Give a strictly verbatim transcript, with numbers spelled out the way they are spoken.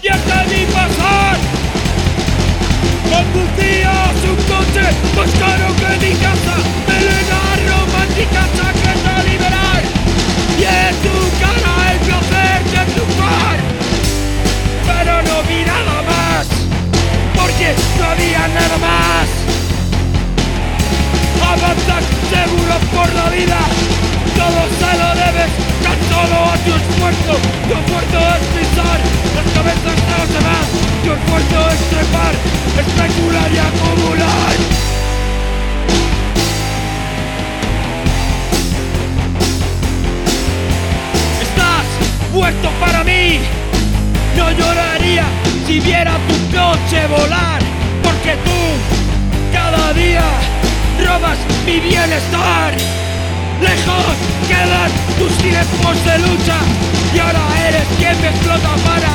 ya te vi pasar. Conducía su coche más caro que mi casa, melena romántica, chaqueta liberal, y en tu cara el placer de triunfar. Pero no vi nada más, porque no había nada más. Avanzas seguro por la vida, todo se lo debes tan solo a tu esfuerzo. Tu esfuerzo es pisar las cabezas de los demás, tu esfuerzo es trepar, especular y acumular. Estás muerto para mí, no lloraría si viera tu coche volar, porque tú cada día robas mi bienestar. Lejos quedan tus tiempos de lucha y ahora eres quien me explota para